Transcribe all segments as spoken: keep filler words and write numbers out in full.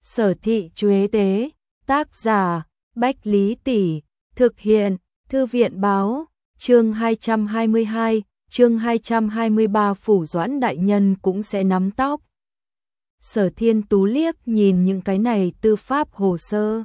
Sở Thị Chuế Tế, tác giả Bách Lý Tỷ, thực hiện Thư viện Báo, chương hai trăm hai mươi hai, chương hai trăm hai mươi ba Phủ Doãn đại nhân cũng sẽ nắm tóc. Sở Thiên Tú liếc nhìn những cái này tư pháp hồ sơ,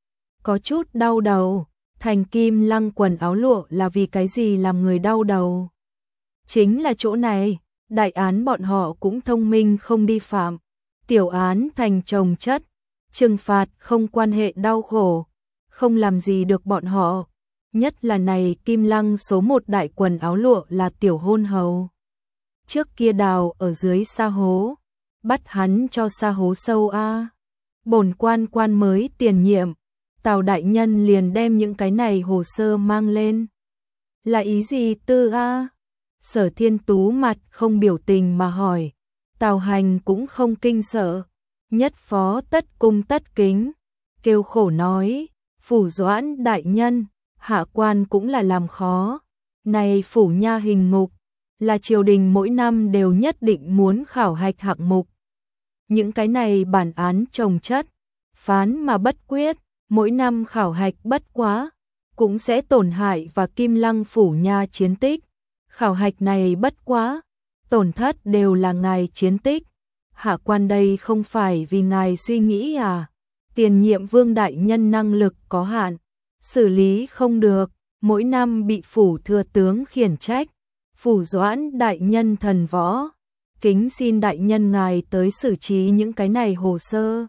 có chút đau đầu. Thành Kim Lăng quần áo lụa là vì cái gì làm người đau đầu? Chính là chỗ này, đại án bọn họ cũng thông minh không đi phạm, tiểu án thành chồng chất, trừng phạt không quan hệ đau khổ, không làm gì được bọn họ. Nhất là này Kim Lăng số một đại quần áo lụa là tiểu hôn hầu. Trước kia đào ở dưới sa hố, bắt hắn cho sa hố sâu a. Bổn quan quan mới tiền nhiệm, Tào đại nhân liền đem những cái này hồ sơ mang lên. Là ý gì tư a? Sở Thiên Tú mặt không biểu tình mà hỏi. Tào Hành cũng không kinh sợ, nhất phó tất cung tất kính, kêu khổ nói, Phủ Doãn đại nhân, hạ quan cũng là làm khó. Này phủ nha hình mục, là triều đình mỗi năm đều nhất định muốn khảo hạch hạng mục. Những cái này bản án chồng chất, phán mà bất quyết, mỗi năm khảo hạch bất quá, cũng sẽ tổn hại và Kim Lăng phủ nha chiến tích. Khảo hạch này bất quá, tổn thất đều là ngài chiến tích. Hạ quan đây không phải vì ngài suy nghĩ à? Tiền nhiệm Vương đại nhân năng lực có hạn, xử lý không được, mỗi năm bị phủ thừa tướng khiển trách. Phủ Doãn đại nhân thần võ, kính xin đại nhân ngài tới xử trí những cái này hồ sơ.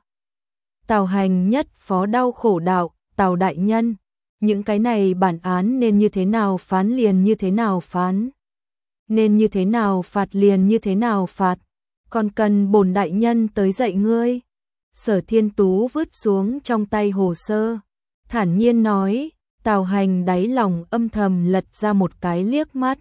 Tào Hành nhất phó đau khổ đạo, Tào đại nhân, những cái này bản án nên như thế nào phán liền như thế nào phán, nên như thế nào phạt liền như thế nào phạt, còn cần bổn đại nhân tới dạy ngươi. Sở Thiên Tú vứt xuống trong tay hồ sơ, thản nhiên nói. Tào Hành đáy lòng âm thầm lật ra một cái liếc mắt.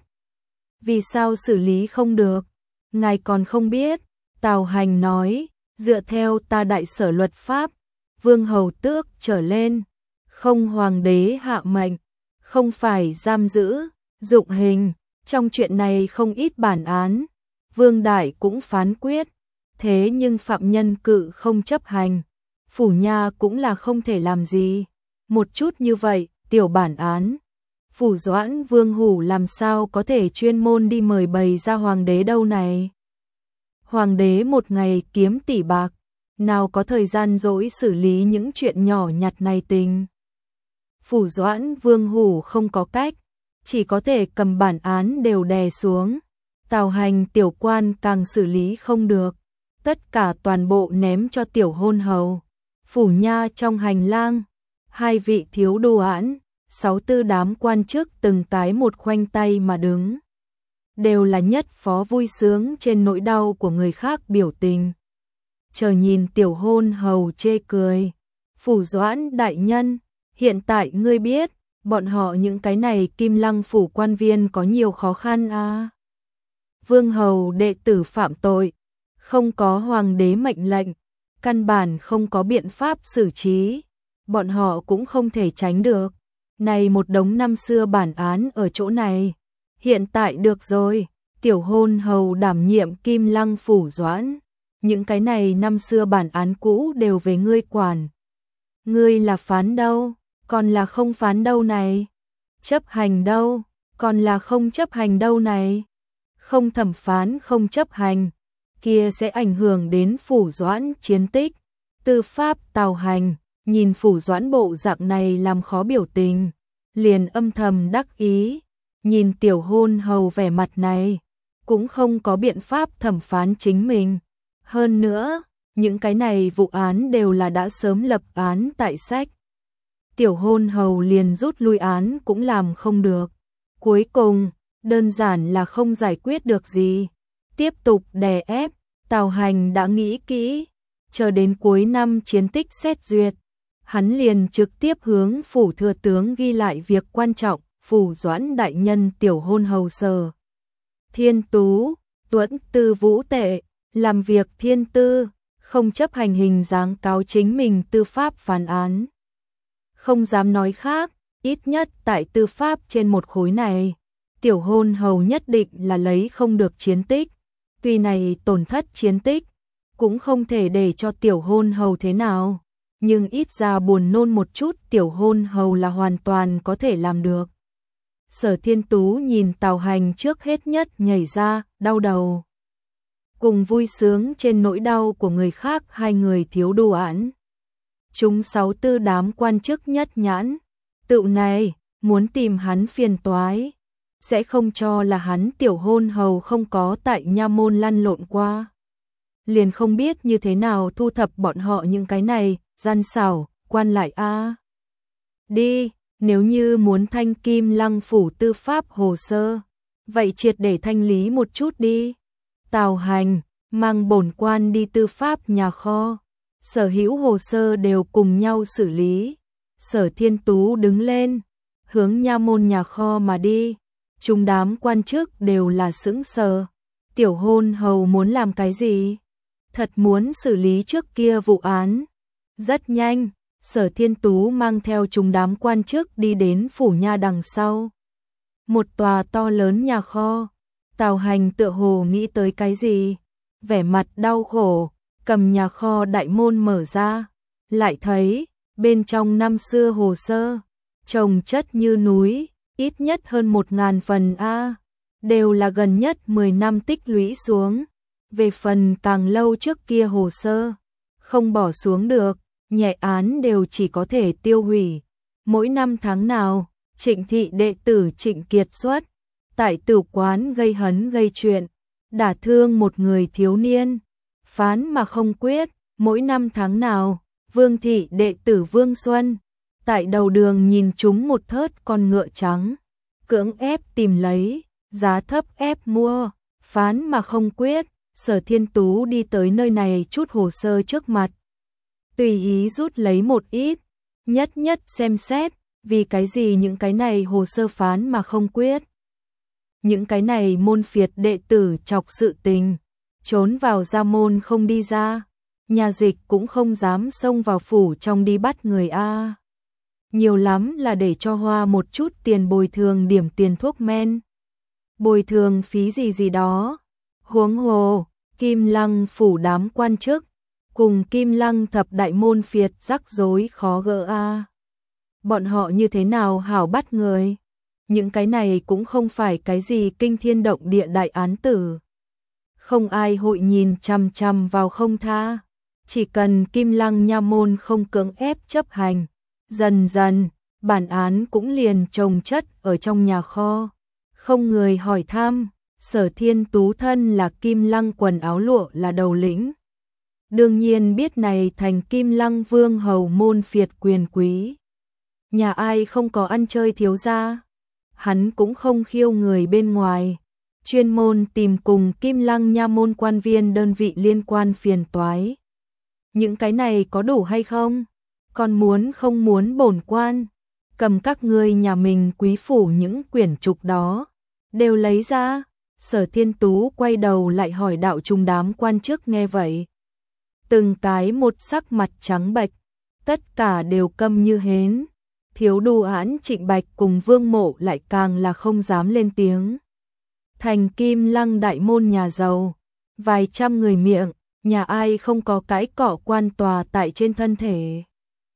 Vì sao xử lý không được? Ngài còn không biết. Tào Hành nói, dựa theo ta đại sở luật pháp, vương hầu tước trở lên, không hoàng đế hạ mệnh, không phải giam giữ, dụng hình. Trong chuyện này không ít bản án, vương đại cũng phán quyết, thế nhưng phạm nhân cự không chấp hành, phủ nha cũng là không thể làm gì. Một chút như vậy, tiểu bản án, Phủ Doãn Vương Hủ làm sao có thể chuyên môn đi mời bày ra hoàng đế đâu này? Hoàng đế một ngày kiếm tỷ bạc, nào có thời gian rỗi xử lý những chuyện nhỏ nhặt này tình. Phủ Doãn Vương Hủ không có cách, chỉ có thể cầm bản án đều đè xuống. Tào Hành tiểu quan càng xử lý không được, tất cả toàn bộ ném cho tiểu hôn hầu. Phủ nha trong hành lang, hai vị thiếu đô án, sáu tư đám quan chức từng cái một khoanh tay mà đứng, đều là nhất phó vui sướng trên nỗi đau của người khác biểu tình. Chờ nhìn tiểu hôn hầu chê cười. Phủ Doãn đại nhân, hiện tại ngươi biết, bọn họ những cái này Kim Lăng phủ quan viên có nhiều khó khăn à? Vương hầu đệ tử phạm tội, không có hoàng đế mệnh lệnh, căn bản không có biện pháp xử trí, bọn họ cũng không thể tránh được. Này một đống năm xưa bản án ở chỗ này, hiện tại được rồi, tiểu hôn hầu đảm nhiệm Kim Lăng phủ Doãn, những cái này năm xưa bản án cũ đều về ngươi quản. Ngươi là phán đâu, còn là không phán đâu này? Chấp hành đâu, còn là không chấp hành đâu này? Không thẩm phán không chấp hành, kia sẽ ảnh hưởng đến phủ Doãn chiến tích. Tư pháp Tào Hành nhìn phủ Doãn bộ dạng này làm khó biểu tình, liền âm thầm đắc ý. Nhìn tiểu hôn hầu vẻ mặt này, cũng không có biện pháp thẩm phán chính mình. Hơn nữa, những cái này vụ án đều là đã sớm lập án tại sách. Tiểu hôn hầu liền rút lui án cũng làm không được. Cuối cùng, đơn giản là không giải quyết được gì. Tiếp tục đè ép, Tào Hành đã nghĩ kỹ, chờ đến cuối năm chiến tích xét duyệt, hắn liền trực tiếp hướng phủ thừa tướng ghi lại việc quan trọng. Phủ Doãn đại nhân tiểu hôn hầu Sở Thiên Tú, Tuẫn tư vũ tệ, làm việc thiên tư, không chấp hành hình dáng cáo chính mình tư pháp phán án. Không dám nói khác, ít nhất tại tư pháp trên một khối này, tiểu hôn hầu nhất định là lấy không được chiến tích. Tuy này tổn thất chiến tích, cũng không thể để cho tiểu hôn hầu thế nào, nhưng ít ra buồn nôn một chút tiểu hôn hầu là hoàn toàn có thể làm được. Sở Thiên Tú nhìn Tào Hành trước hết nhất nhảy ra, đau đầu. Cùng vui sướng trên nỗi đau của người khác, hai người thiếu đồ án. Chúng sáu tư đám quan chức nhất nhãn, tựu này, muốn tìm hắn phiền toái, sẽ không cho là hắn tiểu hôn hầu không có tại nha môn lăn lộn qua. Liền không biết như thế nào thu thập bọn họ những cái này, gian xảo, quan lại a. Đi, nếu như muốn thanh Kim Lăng phủ tư pháp hồ sơ, vậy triệt để thanh lý một chút đi. Tào Hành mang bổn quan đi tư pháp nhà kho, sở hữu hồ sơ đều cùng nhau xử lý. Sở Thiên Tú đứng lên, hướng nha môn nhà kho mà đi. Chúng đám quan chức đều là sững sờ. Tiểu hôn hầu muốn làm cái gì? Thật muốn xử lý trước kia vụ án. Rất nhanh, Sở Thiên Tú mang theo chúng đám quan chức đi đến phủ nha đằng sau. Một tòa to lớn nhà kho. Tào Hành tựa hồ nghĩ tới cái gì, vẻ mặt đau khổ, cầm nhà kho đại môn mở ra, lại thấy bên trong năm xưa hồ sơ, chồng chất như núi, ít nhất hơn một ngàn phần a, đều là gần nhất mười năm tích lũy xuống. Về phần càng lâu trước kia hồ sơ, không bỏ xuống được, nhẹ án đều chỉ có thể tiêu hủy. Mỗi năm tháng nào, Trịnh thị đệ tử Trịnh Kiệt xuất tại tử quán gây hấn gây chuyện, đả thương một người thiếu niên, phán mà không quyết. Mỗi năm tháng nào, Vương thị đệ tử Vương Xuân tại đầu đường nhìn chúng một thớt con ngựa trắng, cưỡng ép tìm lấy, giá thấp ép mua, phán mà không quyết. Sở Thiên Tú đi tới nơi này chút hồ sơ trước mặt, tùy ý rút lấy một ít, nhất nhất xem xét, vì cái gì những cái này hồ sơ phán mà không quyết. Những cái này môn phiệt đệ tử chọc sự tình, trốn vào gia môn không đi ra, nhà dịch cũng không dám xông vào phủ trong đi bắt người a. Nhiều lắm là để cho hoa một chút tiền bồi thường điểm tiền thuốc men, bồi thường phí gì gì đó. Huống hồ, Kim Lăng phủ đám quan chức, cùng Kim Lăng thập đại môn phiệt rắc rối khó gỡ a. Bọn họ như thế nào hảo bắt người? Những cái này cũng không phải cái gì kinh thiên động địa đại án tử. Không ai hội nhìn chằm chằm vào không tha. Chỉ cần Kim Lăng nha môn không cưỡng ép chấp hành, dần dần, bản án cũng liền chồng chất ở trong nhà kho. Không người hỏi thăm. Sở Thiên Tú thân là Kim Lăng quần áo lụa là đầu lĩnh, đương nhiên biết này thành Kim Lăng vương hầu môn phiệt quyền quý. Nhà ai không có ăn chơi thiếu gia, hắn cũng không khiêu người bên ngoài, chuyên môn tìm cùng Kim Lăng nha môn quan viên đơn vị liên quan phiền toái. Những cái này có đủ hay không? Còn muốn không muốn bổn quan, cầm các ngươi nhà mình quý phủ những quyển trục đó, đều lấy ra. Sở Thiên Tú quay đầu lại hỏi đạo trung đám quan chức nghe vậy. Từng cái một sắc mặt trắng bệch, tất cả đều câm như hến. Thiếu đô án Trịnh Bạch cùng Vương Mộ lại càng là không dám lên tiếng. Thành Kim Lăng đại môn nhà giàu, vài trăm người miệng, nhà ai không có cái cọ quan tòa tại trên thân thể.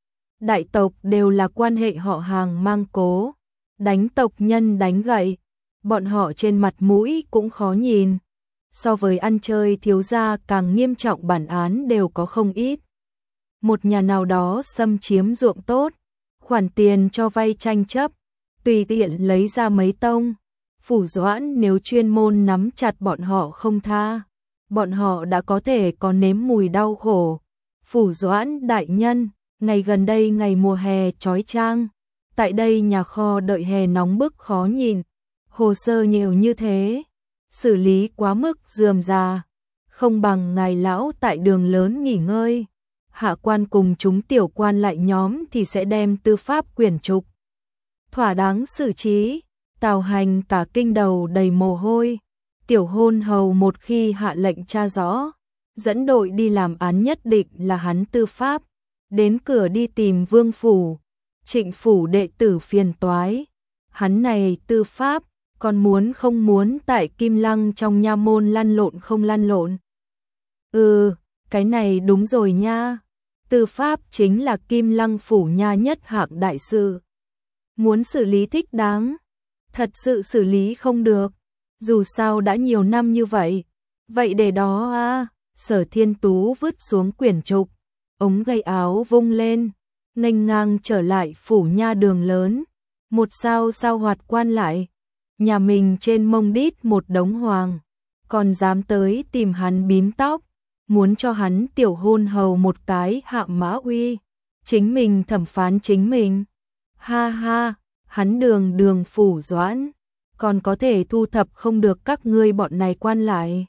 Đại tộc đều là quan hệ họ hàng mang cố, đánh tộc nhân đánh gậy. Bọn họ trên mặt mũi cũng khó nhìn. So với ăn chơi thiếu gia càng nghiêm trọng bản án đều có không ít. Một nhà nào đó xâm chiếm ruộng tốt, khoản tiền cho vay tranh chấp, tùy tiện lấy ra mấy tông. Phủ Doãn nếu chuyên môn nắm chặt bọn họ không tha, bọn họ đã có thể có nếm mùi đau khổ. Phủ Doãn đại nhân, ngày gần đây ngày mùa hè chói chang, tại đây nhà kho đợi hè nóng bức khó nhìn. Hồ sơ nhiều như thế, xử lý quá mức rườm rà, không bằng ngài lão tại đường lớn nghỉ ngơi. Hạ quan cùng chúng tiểu quan lại nhóm thì sẽ đem tư pháp quyển trục thỏa đáng xử trí. Tào Hành cả kinh đầu đầy mồ hôi. Tiểu hôn hầu một khi hạ lệnh tra rõ, dẫn đội đi làm án nhất định là hắn tư pháp, đến cửa đi tìm Vương phủ, Trịnh phủ đệ tử phiền toái. Hắn này tư pháp, còn muốn không muốn tại Kim Lăng trong nha môn lăn lộn không lăn lộn. Ừ, cái này đúng rồi nha. Tư pháp chính là Kim Lăng phủ nha nhất hạng đại sự. Muốn xử lý thích đáng, thật sự xử lý không được. Dù sao đã nhiều năm như vậy. Vậy để đó à, Sở Thiên Tú vứt xuống quyển trục, ống tay áo vung lên, nghênh ngang trở lại phủ nha đường lớn. Một sao sao hoạt quan lại, nhà mình trên mông đít một đống hoàng, còn dám tới tìm hắn bím tóc, muốn cho hắn tiểu hôn hầu một cái hạ mã uy, chính mình thẩm phán chính mình. Ha ha, hắn đường đường phủ Doãn, còn có thể thu thập không được các ngươi bọn này quan lại.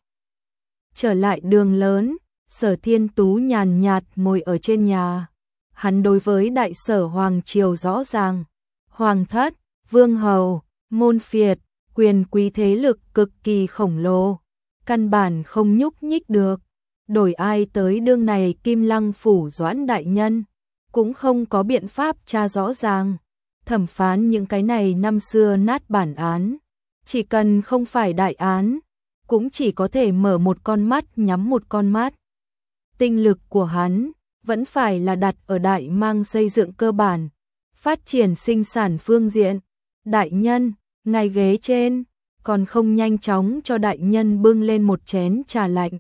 Trở lại đường lớn, Sở Thiên Tú nhàn nhạt ngồi ở trên nhà. Hắn đối với đại sở hoàng triều rõ ràng, hoàng thất, vương hầu, môn phiệt, quyền quý thế lực cực kỳ khổng lồ, căn bản không nhúc nhích được. Đổi ai tới đương này Kim Lăng phủ Doãn đại nhân, cũng không có biện pháp tra rõ ràng, thẩm phán những cái này năm xưa nát bản án. Chỉ cần không phải đại án, cũng chỉ có thể mở một con mắt nhắm một con mắt. Tinh lực của hắn vẫn phải là đặt ở đại mang xây dựng cơ bản, phát triển sinh sản phương diện. Đại nhân, ngài ghế trên, còn không nhanh chóng cho đại nhân bưng lên một chén trà lạnh.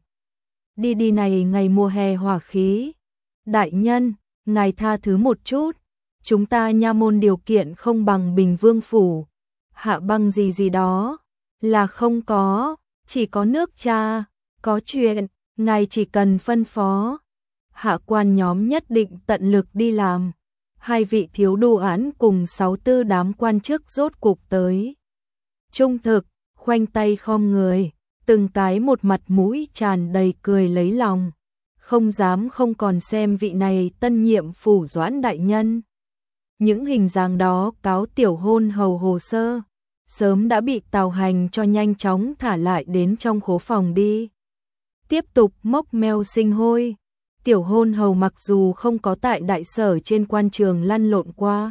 Đi đi này ngày mùa hè hỏa khí. Đại nhân, ngài tha thứ một chút, chúng ta nha môn điều kiện không bằng Bình Vương phủ. Hạ băng gì gì đó, là không có, chỉ có nước trà, có chuyện, ngài chỉ cần phân phó. Hạ quan nhóm nhất định tận lực đi làm. Hai vị thiếu đô án cùng sáu tư đám quan chức rốt cục tới. Trung thực, khoanh tay khom người, từng cái một mặt mũi tràn đầy cười lấy lòng. Không dám không còn xem vị này tân nhiệm phủ Doãn đại nhân. Những hình dáng đó cáo tiểu hôn hầu hồ sơ, sớm đã bị Tào Hành cho nhanh chóng thả lại đến trong khố phòng đi. Tiếp tục mốc meo sinh hôi. Tiểu hôn hầu mặc dù không có tại đại sở trên quan trường lăn lộn qua,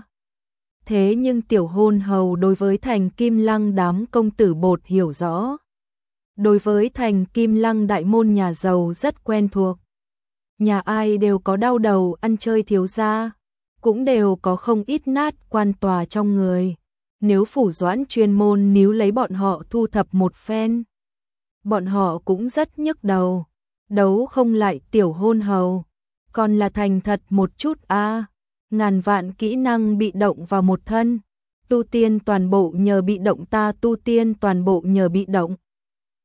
thế nhưng tiểu hôn hầu đối với thành Kim Lăng đám công tử bột hiểu rõ. Đối với thành Kim Lăng đại môn nhà giàu rất quen thuộc. Nhà ai đều có đau đầu ăn chơi thiếu gia, cũng đều có không ít nát quan tòa trong người. Nếu phủ Doãn chuyên môn níu lấy bọn họ thu thập một phen, bọn họ cũng rất nhức đầu. Đấu không lại tiểu hôn hầu, còn là thành thật một chút a. À. Ngàn vạn kỹ năng bị động vào một thân, tu tiên toàn bộ nhờ bị động, ta tu tiên toàn bộ nhờ bị động.